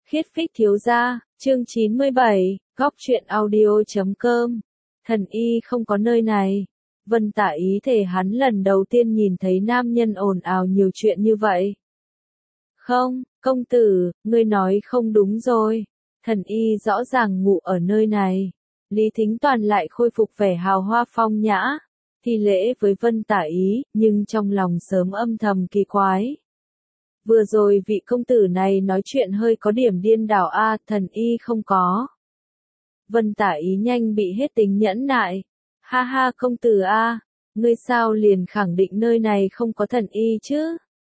Khiết Phích thiếu gia, chương 97, góc truyện audio.com. Thần y không có nơi này. Vân Tả Ý thể hắn lần đầu tiên nhìn thấy nam nhân ồn ào nhiều chuyện như vậy. Không, công tử, ngươi nói không đúng rồi. Thần y rõ ràng ngủ ở nơi này. Lý Thính Toàn lại khôi phục vẻ hào hoa phong nhã, thi lễ với Vân Tả Ý, nhưng trong lòng sớm âm thầm kỳ quái. Vừa rồi vị công tử này nói chuyện hơi có điểm điên đảo a, thần y không có. Vân Tả Ý nhanh bị hết tính nhẫn nại. Ha ha công tử a, ngươi sao liền khẳng định nơi này không có thần y chứ?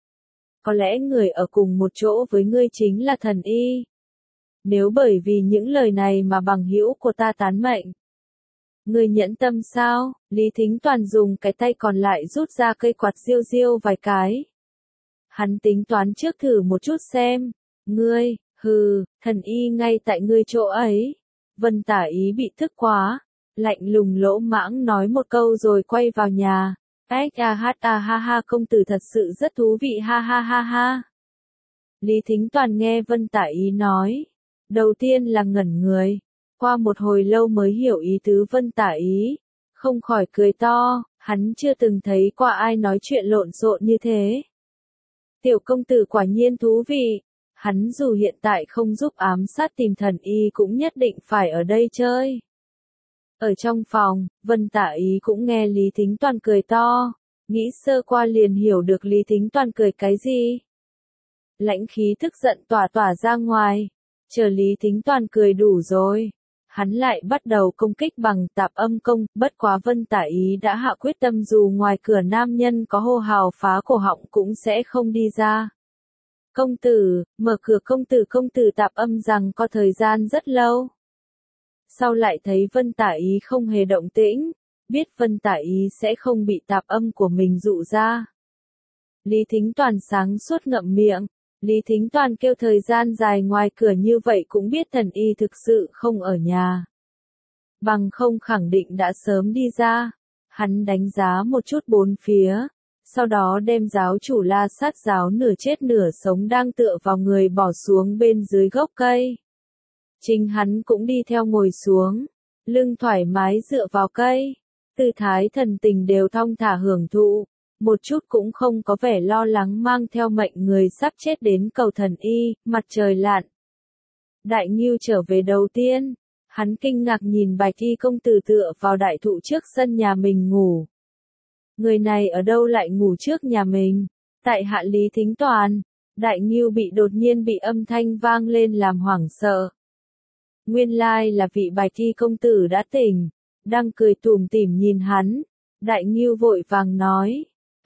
Có lẽ người ở cùng một chỗ với ngươi chính là thần y. Nếu bởi vì những lời này mà bằng hữu của ta tán mệnh. Ngươi nhẫn tâm sao? Lý Thính Toàn dùng cái tay còn lại rút ra cây quạt riêu riêu vài cái. Hắn tính toán trước thử một chút xem. Ngươi, hừ, thần y ngay tại ngươi chỗ ấy. Vân Tả Ý bị tức quá. Lạnh lùng lỗ mãng nói một câu rồi quay vào nhà. Ha ha công tử thật sự rất thú vị ha ha ha ha. Lý Thính Toàn nghe Vân Tả Ý nói. Đầu tiên là ngẩn người. Qua một hồi lâu mới hiểu ý tứ Vân Tả Ý. Không khỏi cười to, hắn chưa từng thấy qua ai nói chuyện lộn xộn như thế. Tiểu công tử quả nhiên thú vị. Hắn dù hiện tại không giúp ám sát tìm thần y cũng nhất định phải ở đây chơi. Ở trong phòng, Vân Tả Ý cũng nghe Lý Thính Toàn cười to. Nghĩ sơ qua liền hiểu được Lý Thính Toàn cười cái gì. Lãnh khí tức giận tỏa tỏa ra ngoài. Chờ Lý Thính Toàn cười đủ rồi. Hắn lại bắt đầu công kích bằng tạp âm công, bất quá Vân Tả Ý đã hạ quyết tâm dù ngoài cửa nam nhân có hô hào phá cổ họng cũng sẽ không đi ra. Công tử, mở cửa công tử tạp âm rằng có thời gian rất lâu. Sau lại thấy Vân Tả Ý không hề động tĩnh, biết Vân Tả Ý sẽ không bị tạp âm của mình dụ ra. Lý Thính Toàn sáng suốt ngậm miệng. Lý Thính Toàn kêu thời gian dài ngoài cửa như vậy cũng biết thần y thực sự không ở nhà. Bằng không khẳng định đã sớm đi ra. Hắn đánh giá một chút bốn phía. Sau đó đem giáo chủ La Sát giáo nửa chết nửa sống đang tựa vào người bỏ xuống bên dưới gốc cây. Chính hắn cũng đi theo ngồi xuống. Lưng thoải mái dựa vào cây. Tư thái thần tình đều thong thả hưởng thụ. Một chút cũng không có vẻ lo lắng mang theo mệnh người sắp chết đến cầu thần y, mặt trời lặn. Đại Ngưu trở về đầu tiên, hắn kinh ngạc nhìn Bạch Y công tử tựa vào đại thụ trước sân nhà mình ngủ. Người này ở đâu lại ngủ trước nhà mình? Tại hạ Lý Thính Toàn. Đại Ngưu bị đột nhiên bị âm thanh vang lên làm hoảng sợ. Nguyên lai là vị Bạch Y công tử đã tỉnh, đang cười tủm tỉm nhìn hắn. Đại Ngưu vội vàng nói.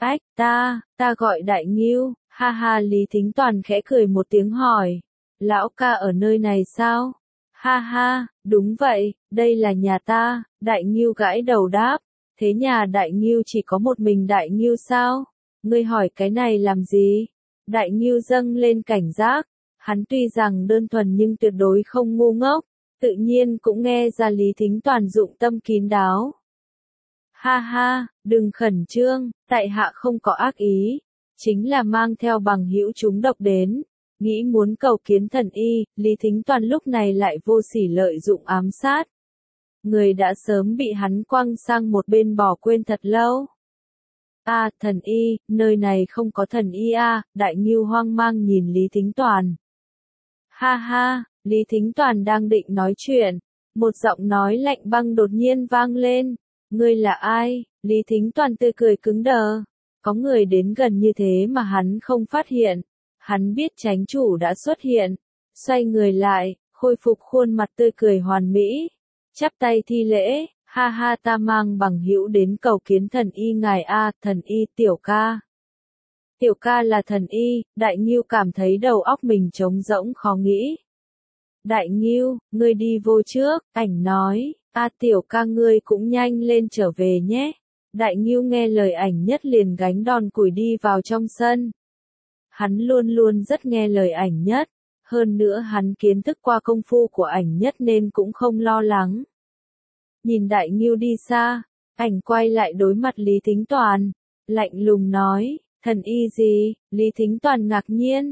Ta gọi Đại Ngưu, ha ha Lý Thính Toàn khẽ cười một tiếng hỏi. Lão ca ở nơi này sao? Ha ha, đúng vậy, đây là nhà ta, Đại Ngưu gãi đầu đáp. Thế nhà Đại Ngưu chỉ có một mình Đại Ngưu sao? Ngươi hỏi cái này làm gì? Đại Ngưu dâng lên cảnh giác. Hắn tuy rằng đơn thuần nhưng tuyệt đối không ngu ngốc, tự nhiên cũng nghe ra Lý Thính Toàn dụng tâm kín đáo. Ha ha, đừng khẩn trương, tại hạ không có ác ý, chính là mang theo bằng hữu chúng độc đến, nghĩ muốn cầu kiến thần y. Lý Thính Toàn lúc này lại vô sỉ lợi dụng ám sát. Người đã sớm bị hắn quăng sang một bên bỏ quên thật lâu. Thần y, nơi này không có thần y Đại Ngưu hoang mang nhìn Lý Thính Toàn. Ha ha, Lý Thính Toàn đang định nói chuyện, một giọng nói lạnh băng đột nhiên vang lên. Ngươi là ai? Lý Thính Toàn tươi cười cứng đờ. Có người đến gần như thế mà hắn không phát hiện. Hắn biết chánh chủ đã xuất hiện. Xoay người lại, khôi phục khuôn mặt tươi cười hoàn mỹ. Chắp tay thi lễ, ha ha ta mang bằng hữu đến cầu kiến thần y ngài thần y tiểu ca. Tiểu ca là thần y, Đại Ngưu cảm thấy đầu óc mình trống rỗng khó nghĩ. Đại Ngưu, ngươi đi vô trước, ảnh nói. Tiểu ca ngươi cũng nhanh lên trở về nhé. Đại Ngưu nghe lời ảnh nhất liền gánh đòn củi đi vào trong sân. Hắn luôn luôn rất nghe lời ảnh nhất. Hơn nữa hắn kiến thức qua công phu của ảnh nhất nên cũng không lo lắng. Nhìn Đại Ngưu đi xa, ảnh quay lại đối mặt Lý Thính Toàn. Lạnh lùng nói, thần y gì? Lý Thính Toàn ngạc nhiên.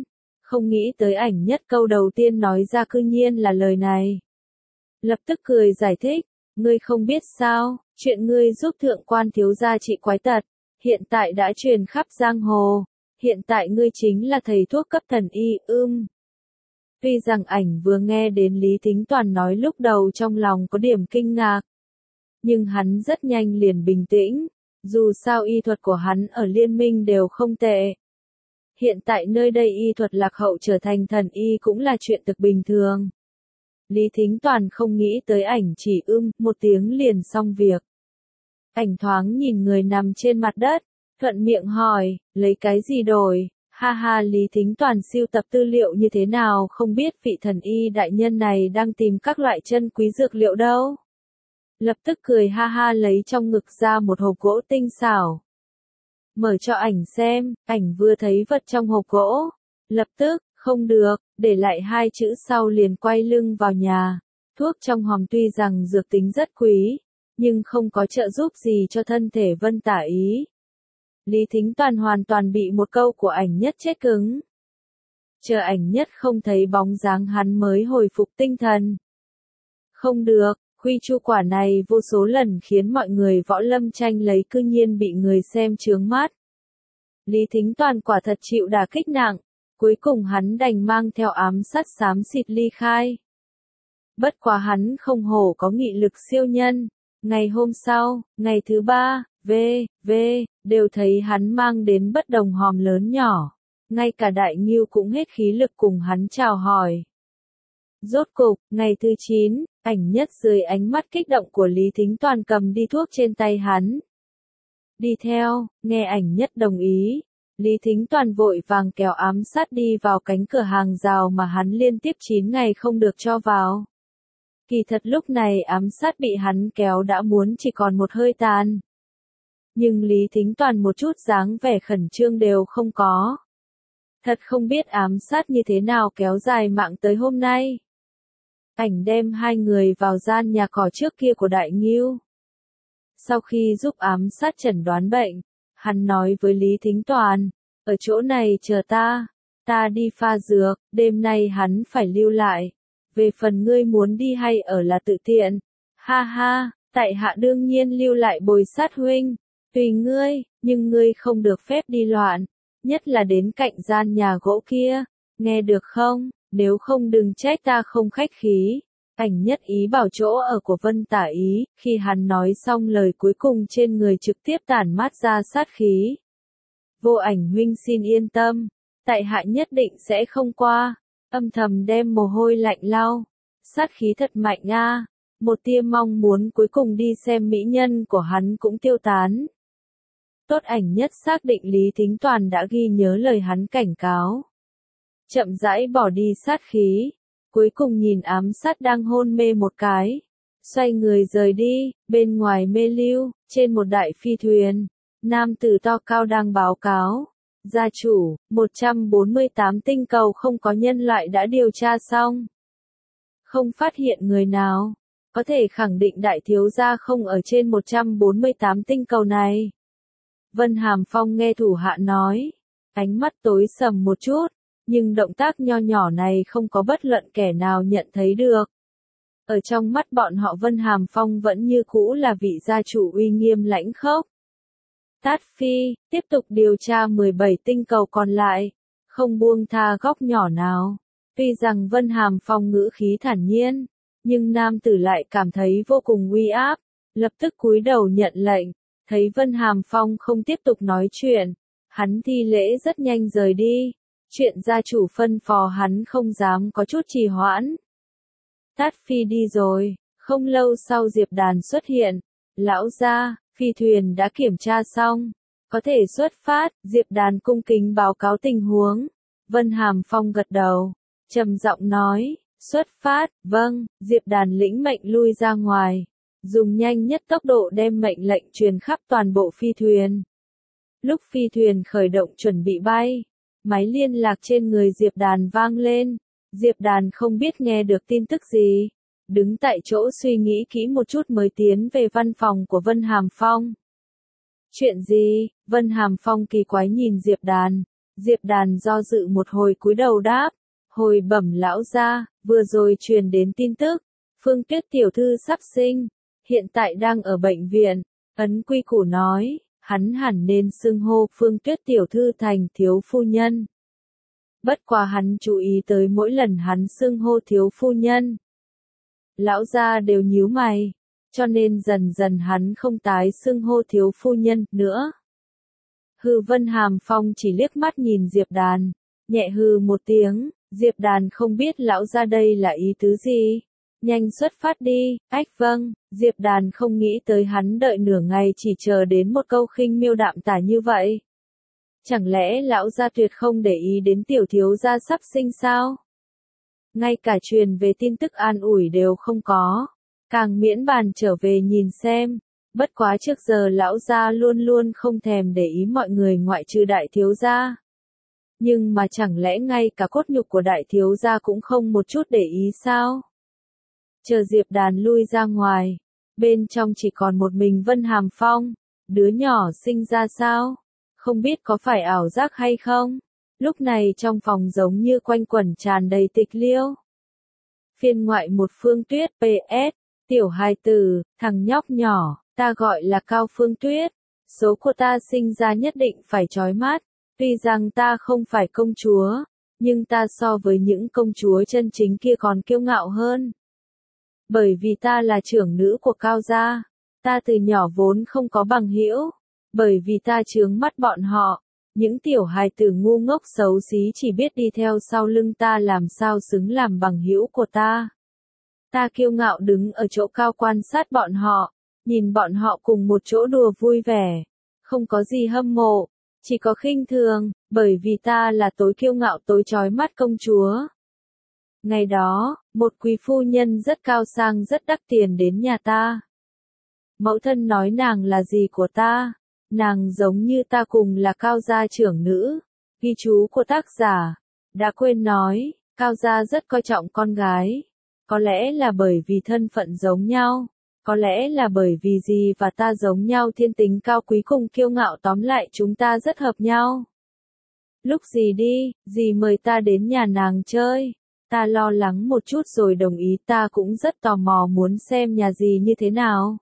Không nghĩ tới ảnh nhất câu đầu tiên nói ra cư nhiên là lời này. Lập tức cười giải thích, ngươi không biết sao, chuyện ngươi giúp thượng quan thiếu gia trị quái tật, hiện tại đã truyền khắp giang hồ, hiện tại ngươi chính là thầy thuốc cấp thần y, Tuy rằng ảnh vừa nghe đến Lý Thính Toàn nói lúc đầu trong lòng có điểm kinh ngạc, nhưng hắn rất nhanh liền bình tĩnh, dù sao y thuật của hắn ở liên minh đều không tệ. Hiện tại nơi đây y thuật lạc hậu trở thành thần y cũng là chuyện thực bình thường. Lý Thính Toàn không nghĩ tới ảnh chỉ một tiếng liền xong việc. Ảnh thoáng nhìn người nằm trên mặt đất, thuận miệng hỏi, lấy cái gì đổi? Ha ha, Lý Thính Toàn sưu tập tư liệu như thế nào không biết vị thần y đại nhân này đang tìm các loại chân quý dược liệu đâu. Lập tức cười ha ha lấy trong ngực ra một hộp gỗ tinh xảo. Mở cho ảnh xem, ảnh vừa thấy vật trong hộp gỗ. Lập tức, không được, để lại hai chữ sau liền quay lưng vào nhà. Thuốc trong hòm tuy rằng dược tính rất quý, nhưng không có trợ giúp gì cho thân thể Vân Tả Ý. Lý Thính Toàn hoàn toàn bị một câu của ảnh nhất chết cứng. Chờ ảnh nhất không thấy bóng dáng hắn mới hồi phục tinh thần. Không được, quy chu quả này vô số lần khiến mọi người võ lâm tranh lấy cư nhiên bị người xem chướng mắt. Lý Thính Toàn quả thật chịu đả kích nặng, cuối cùng hắn đành mang theo ám sát xám xịt ly khai. Bất quá hắn không hổ có nghị lực siêu nhân, ngày hôm sau, ngày thứ ba, đều thấy hắn mang đến bất đồng hòm lớn nhỏ, ngay cả Đại Ngưu cũng hết khí lực cùng hắn chào hỏi. Rốt cục, ngày thứ 9, ảnh nhất dưới ánh mắt kích động của Lý Thính Toàn cầm đi thuốc trên tay hắn. Đi theo, nghe ảnh nhất đồng ý, Lý Thính Toàn vội vàng kéo ám sát đi vào cánh cửa hàng rào mà hắn liên tiếp 9 ngày không được cho vào. Kỳ thật lúc này ám sát bị hắn kéo đã muốn chỉ còn một hơi tàn. Nhưng Lý Thính Toàn một chút dáng vẻ khẩn trương đều không có. Thật không biết ám sát như thế nào kéo dài mạng tới hôm nay. Ảnh đem hai người vào gian nhà cỏ trước kia của Đại Ngưu. Sau khi giúp ám sát chẩn đoán bệnh, hắn nói với Lý Thính Toàn, ở chỗ này chờ ta đi pha dược, đêm nay hắn phải lưu lại. Về phần ngươi muốn đi hay ở là tự tiện. Ha ha, tại hạ đương nhiên lưu lại bồi sát huynh. Tùy ngươi, nhưng ngươi không được phép đi loạn. Nhất là đến cạnh gian nhà gỗ kia. Nghe được không? Nếu không đừng trách ta không khách khí. Ảnh nhất ý bảo chỗ ở của Vân Tả Ý. Khi hắn nói xong lời cuối cùng trên người trực tiếp tản mát ra sát khí. Vô Ảnh huynh xin yên tâm. Tại hạ nhất định sẽ không qua. Âm thầm đem mồ hôi lạnh lau. Sát khí thật mạnh a. Một tia mong muốn cuối cùng đi xem mỹ nhân của hắn cũng tiêu tán. Tốt, ảnh nhất xác định Lý Thính Toàn đã ghi nhớ lời hắn cảnh cáo. Chậm rãi bỏ đi sát khí. Cuối cùng nhìn ám sát đang hôn mê một cái. Xoay người rời đi, bên ngoài mê lưu, trên một đại phi thuyền. Nam tử to cao đang báo cáo. Gia chủ, 148 tinh cầu không có nhân loại đã điều tra xong. Không phát hiện người nào. Có thể khẳng định đại thiếu gia không ở trên 148 tinh cầu này. Vân Hàm Phong nghe thủ hạ nói. Ánh mắt tối sầm một chút. Nhưng động tác nho nhỏ này không có bất luận kẻ nào nhận thấy được. Ở trong mắt bọn họ Vân Hàm Phong vẫn như cũ là vị gia chủ uy nghiêm lãnh khốc. Tát Phi, tiếp tục điều tra 17 tinh cầu còn lại, không buông tha góc nhỏ nào. Tuy rằng Vân Hàm Phong ngữ khí thản nhiên, nhưng nam tử lại cảm thấy vô cùng uy áp, lập tức cúi đầu nhận lệnh, thấy Vân Hàm Phong không tiếp tục nói chuyện, hắn thi lễ rất nhanh rời đi, chuyện gia chủ phân phò hắn không dám có chút trì hoãn. Tát Phi đi rồi, không lâu sau Diệp Đàn xuất hiện, lão gia, phi thuyền đã kiểm tra xong, có thể xuất phát, Diệp Đàn cung kính báo cáo tình huống. Vân Hàm Phong gật đầu, trầm giọng nói, xuất phát, vâng, Diệp Đàn lĩnh mệnh lui ra ngoài, dùng nhanh nhất tốc độ đem mệnh lệnh truyền khắp toàn bộ phi thuyền. Lúc phi thuyền khởi động chuẩn bị bay, máy liên lạc trên người Diệp Đàn vang lên, Diệp Đàn không biết nghe được tin tức gì. Đứng tại chỗ suy nghĩ kỹ một chút mới tiến về văn phòng của Vân Hàm Phong. Chuyện gì? Vân Hàm Phong kỳ quái nhìn Diệp Đàn. Diệp Đàn do dự một hồi cúi đầu đáp, hồi bẩm lão gia, vừa rồi truyền đến tin tức, Phương Tuyết tiểu thư sắp sinh, hiện tại đang ở bệnh viện, Ấn Quy Củ nói, hắn hẳn nên xưng hô Phương Tuyết tiểu thư thành thiếu phu nhân. Bất quá hắn chú ý tới mỗi lần hắn xưng hô thiếu phu nhân, lão gia đều nhíu mày, cho nên dần dần hắn không tái xưng hô thiếu phu nhân nữa. Hư Vân Hàm Phong chỉ liếc mắt nhìn Diệp Đàn, nhẹ hừ một tiếng, Diệp Đàn không biết lão gia đây là ý tứ gì. Nhanh xuất phát đi, ách vâng, Diệp Đàn không nghĩ tới hắn đợi nửa ngày chỉ chờ đến một câu khinh miêu đạm tả như vậy. Chẳng lẽ lão gia tuyệt không để ý đến tiểu thiếu gia sắp sinh sao? Ngay cả truyền về tin tức an ủi đều không có, càng miễn bàn trở về nhìn xem. Bất quá trước giờ lão gia luôn luôn không thèm để ý mọi người ngoại trừ đại thiếu gia. Nhưng mà chẳng lẽ ngay cả cốt nhục của đại thiếu gia cũng không một chút để ý sao? Chờ Diệp Đàn lui ra ngoài, bên trong chỉ còn một mình Vân Hàm Phong, đứa nhỏ sinh ra sao? Không biết có phải ảo giác hay không? Lúc này trong phòng giống như quanh quẩn tràn đầy tịch liêu. Phiên ngoại một Phương Tuyết PS, tiểu hài tử, thằng nhóc nhỏ, ta gọi là Cao Phương Tuyết, số của ta sinh ra nhất định phải chói mắt, tuy rằng ta không phải công chúa, nhưng ta so với những công chúa chân chính kia còn kiêu ngạo hơn. Bởi vì ta là trưởng nữ của Cao gia, ta từ nhỏ vốn không có bằng hữu, bởi vì ta chướng mắt bọn họ, những tiểu hài tử ngu ngốc xấu xí chỉ biết đi theo sau lưng ta làm sao xứng làm bằng hữu của ta. Ta kiêu ngạo đứng ở chỗ cao quan sát bọn họ, nhìn bọn họ cùng một chỗ đùa vui vẻ, không có gì hâm mộ, chỉ có khinh thường, bởi vì ta là tối kiêu ngạo tối chói mắt công chúa. Ngày đó, một quý phu nhân rất cao sang rất đắt tiền đến nhà ta. Mẫu thân nói nàng là gì của ta, nàng giống như ta cùng là Cao gia trưởng nữ. Ghi chú của tác giả, đã quên nói, Cao gia rất coi trọng con gái. Có lẽ là bởi vì thân phận giống nhau, có lẽ là bởi vì dì và ta giống nhau thiên tính cao quý cùng kiêu ngạo, tóm lại chúng ta rất hợp nhau. Lúc dì đi, dì mời ta đến nhà nàng chơi. Ta lo lắng một chút rồi đồng ý, ta cũng rất tò mò muốn xem nhà dì như thế nào.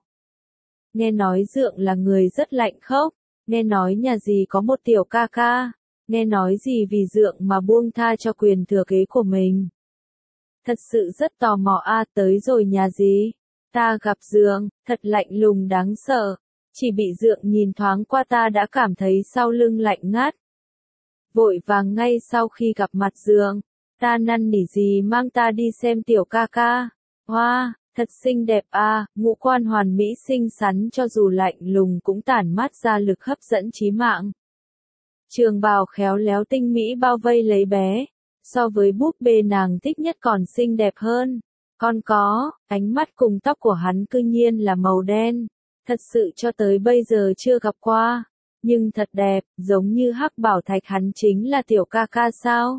Nghe nói Dượng là người rất lạnh khốc, nghe nói nhà dì có một tiểu ca ca, nghe nói dì vì Dượng mà buông tha cho quyền thừa kế của mình. Thật sự rất tò mò tới rồi nhà dì. Ta gặp Dượng, thật lạnh lùng đáng sợ, chỉ bị Dượng nhìn thoáng qua ta đã cảm thấy sau lưng lạnh ngắt. Vội vàng ngay sau khi gặp mặt Dượng, ta năn nỉ dì mang ta đi xem tiểu ca ca. Hoa, thật xinh đẹp ngũ quan hoàn mỹ xinh xắn cho dù lạnh lùng cũng tản mát ra lực hấp dẫn chí mạng. Trường bào khéo léo tinh mỹ bao vây lấy bé, so với búp bê nàng thích nhất còn xinh đẹp hơn. Còn có, ánh mắt cùng tóc của hắn cư nhiên là màu đen, thật sự cho tới bây giờ chưa gặp qua, nhưng thật đẹp, giống như hắc bảo thạch. Hắn chính là tiểu ca ca sao?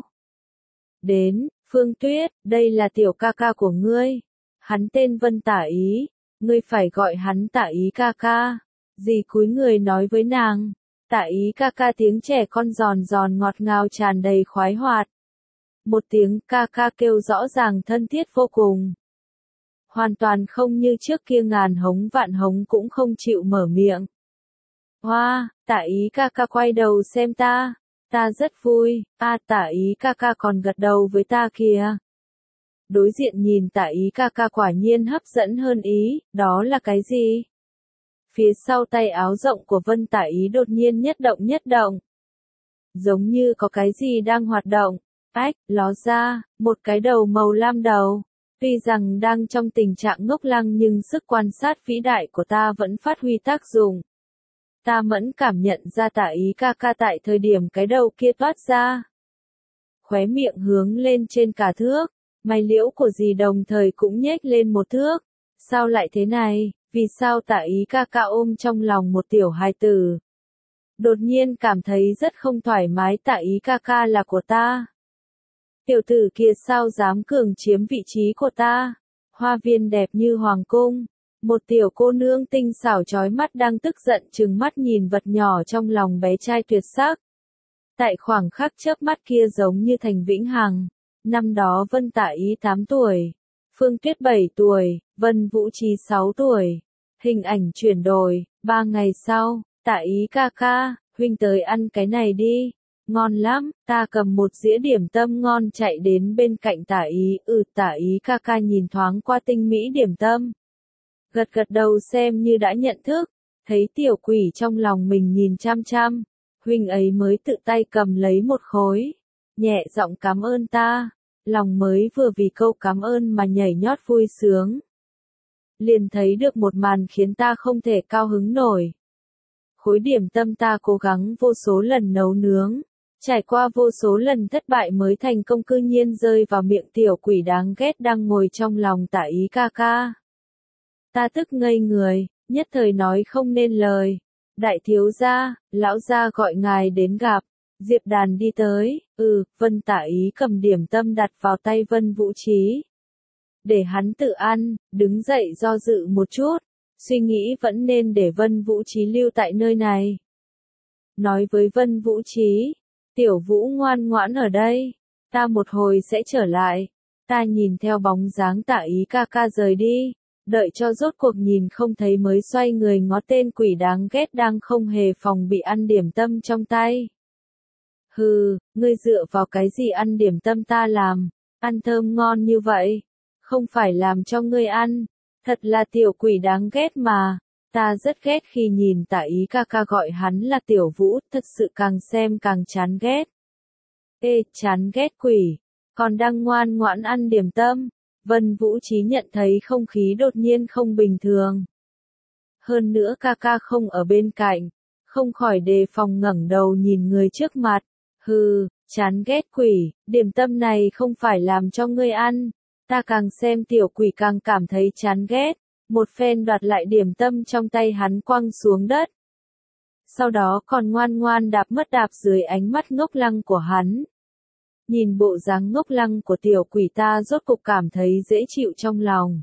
Đến, Phương Tuyết, đây là tiểu ca ca của ngươi. Hắn tên Vân Tả Ý, ngươi phải gọi hắn Tả Ý ca ca. Dì cúi người nói với nàng, Tả Ý ca ca tiếng trẻ con giòn giòn ngọt ngào tràn đầy khoái hoạt. Một tiếng ca ca kêu rõ ràng thân thiết vô cùng. Hoàn toàn không như trước kia ngàn hống vạn hống cũng không chịu mở miệng. Hoa, Tả Ý ca ca quay đầu xem ta. Ta rất vui, Tả Ý ca ca còn gật đầu với ta kìa. Đối diện nhìn Tả Ý ca ca quả nhiên hấp dẫn hơn ý, đó là cái gì? Phía sau tay áo rộng của Vân Tả Ý đột nhiên nhất động. Giống như có cái gì đang hoạt động, ló ra, một cái đầu màu lam đầu. Tuy rằng đang trong tình trạng ngốc lăng nhưng sức quan sát vĩ đại của ta vẫn phát huy tác dụng. Ta mẫn cảm nhận ra Tả Ý ca ca tại thời điểm cái đầu kia toát ra. Khóe miệng hướng lên trên cả thước, mày liễu của dì đồng thời cũng nhếch lên một thước. Sao lại thế này, vì sao Tả Ý ca ca ôm trong lòng một tiểu hài tử? Đột nhiên cảm thấy rất không thoải mái. Tả Ý ca ca là của ta. Tiểu tử kia sao dám cường chiếm vị trí của ta? Hoa viên đẹp như hoàng cung. Một tiểu cô nương tinh xảo chói mắt đang tức giận trừng mắt nhìn vật nhỏ trong lòng bé trai tuyệt sắc. Tại khoảng khắc chớp mắt kia giống như thành vĩnh hằng. Năm đó Vân Tạ Ý 8 tuổi, Phương Tuyết 7 tuổi, Vân Vũ Trí 6 tuổi. Hình ảnh chuyển đổi, 3 ngày sau, Tạ Ý ca ca, huynh tới ăn cái này đi. Ngon lắm, ta cầm một dĩa điểm tâm ngon chạy đến bên cạnh Tạ Ý. Tạ Ý ca ca nhìn thoáng qua tinh mỹ điểm tâm. Gật gật đầu xem như đã nhận thức, thấy tiểu quỷ trong lòng mình nhìn chăm chăm. Huynh ấy mới tự tay cầm lấy một khối, nhẹ giọng cảm ơn ta. Lòng mới vừa vì câu cảm ơn mà nhảy nhót vui sướng. Liền thấy được một màn khiến ta không thể cao hứng nổi. Khối điểm tâm ta cố gắng vô số lần nấu nướng, trải qua vô số lần thất bại mới thành công cư nhiên rơi vào miệng tiểu quỷ đáng ghét đang ngồi trong lòng Tạ Ý ca ca. Ta tức ngây người, nhất thời nói không nên lời. Đại thiếu gia, lão gia gọi ngài đến gặp. Diệp Đàn đi tới, Vân Tạ Ý cầm điểm tâm đặt vào tay Vân Vũ Trí. Để hắn tự ăn, đứng dậy do dự một chút, suy nghĩ vẫn nên để Vân Vũ Trí lưu tại nơi này. Nói với Vân Vũ Trí, tiểu Vũ ngoan ngoãn ở đây, ta một hồi sẽ trở lại. Ta nhìn theo bóng dáng Tạ Ý ca ca rời đi, đợi cho rốt cuộc nhìn không thấy mới xoay người ngó tên quỷ đáng ghét đang không hề phòng bị ăn điểm tâm trong tay. Hừ, ngươi dựa vào cái gì ăn điểm tâm ta làm, ăn thơm ngon như vậy, không phải làm cho ngươi ăn, thật là tiểu quỷ đáng ghét mà. Ta rất ghét khi nhìn Tạ Ý ca ca gọi hắn là tiểu Vũ, thật sự càng xem càng chán ghét. Ê, chán ghét quỷ, còn đang ngoan ngoãn ăn điểm tâm. Vân Vũ Trí nhận thấy không khí đột nhiên không bình thường. Hơn nữa ca ca không ở bên cạnh, không khỏi đề phòng ngẩng đầu nhìn người trước mặt. Hừ, chán ghét quỷ, điểm tâm này không phải làm cho ngươi ăn. Ta càng xem tiểu quỷ càng cảm thấy chán ghét, một phen đoạt lại điểm tâm trong tay hắn quăng xuống đất. Sau đó còn ngoan ngoan đạp dưới ánh mắt ngốc lăng của hắn. Nhìn bộ dáng ngốc lăng của tiểu quỷ ta rốt cục cảm thấy dễ chịu trong lòng.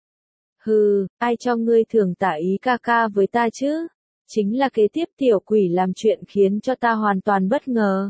Hừ, ai cho ngươi thưởng Tạ Ý ca ca với ta chứ? Chính là kế tiếp tiểu quỷ làm chuyện khiến cho ta hoàn toàn bất ngờ.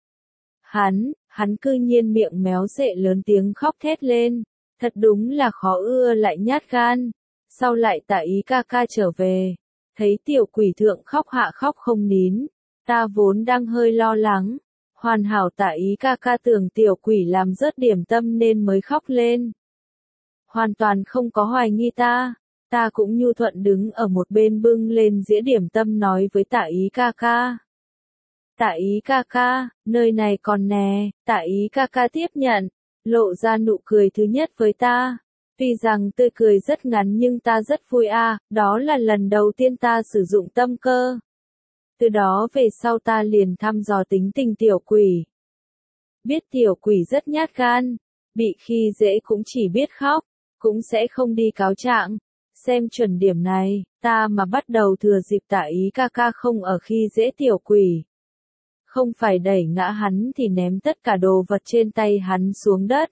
Hắn cư nhiên miệng méo xệ lớn tiếng khóc thét lên. Thật đúng là khó ưa lại nhát gan. Sau lại Tạ Ý ca ca trở về, thấy tiểu quỷ thượng khóc hạ khóc không nín. Ta vốn đang hơi lo lắng. Hoàn hảo Tạ Ý ca ca tưởng tiểu quỷ làm rớt điểm tâm nên mới khóc lên. Hoàn toàn không có hoài nghi ta cũng nhu thuận đứng ở một bên bưng lên dĩa điểm tâm nói với Tạ Ý ca ca. Tạ Ý ca ca, nơi này còn nè. Tạ Ý ca ca tiếp nhận, lộ ra nụ cười thứ nhất với ta. Tuy rằng tươi cười rất ngắn nhưng ta rất vui đó là lần đầu tiên ta sử dụng tâm cơ. Từ đó về sau ta liền thăm dò tính tình tiểu quỷ. Biết tiểu quỷ rất nhát gan, bị khi dễ cũng chỉ biết khóc, cũng sẽ không đi cáo trạng. Xem chuẩn điểm này, ta mà bắt đầu thừa dịp Tạ Ý ca ca không ở khi dễ tiểu quỷ. Không phải đẩy ngã hắn thì ném tất cả đồ vật trên tay hắn xuống đất.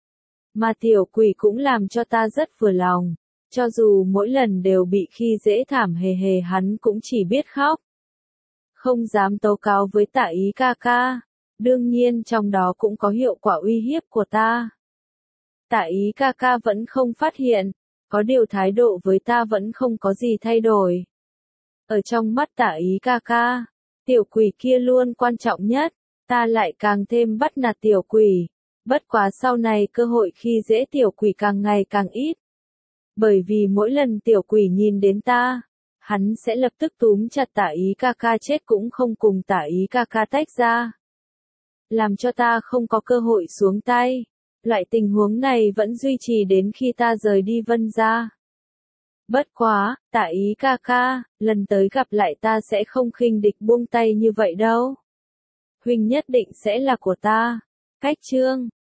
Mà tiểu quỷ cũng làm cho ta rất vừa lòng, cho dù mỗi lần đều bị khi dễ thảm hề hề hắn cũng chỉ biết khóc. Không dám tố cáo với Tạ Ý ca ca, đương nhiên trong đó cũng có hiệu quả uy hiếp của ta. Tạ Ý ca ca vẫn không phát hiện, có điều thái độ với ta vẫn không có gì thay đổi. Ở trong mắt Tạ Ý ca ca, tiểu quỷ kia luôn quan trọng nhất, ta lại càng thêm bắt nạt tiểu quỷ. Bất quá sau này cơ hội khi dễ tiểu quỷ càng ngày càng ít. Bởi vì mỗi lần tiểu quỷ nhìn đến ta, hắn sẽ lập tức túm chặt Tạ Ý ca ca chết cũng không cùng Tạ Ý ca ca tách ra. Làm cho ta không có cơ hội xuống tay. Loại tình huống này vẫn duy trì đến khi ta rời đi Vân gia. Bất quá, Tạ Ý ca ca, lần tới gặp lại ta sẽ không khinh địch buông tay như vậy đâu. Huynh nhất định sẽ là của ta. Cách chương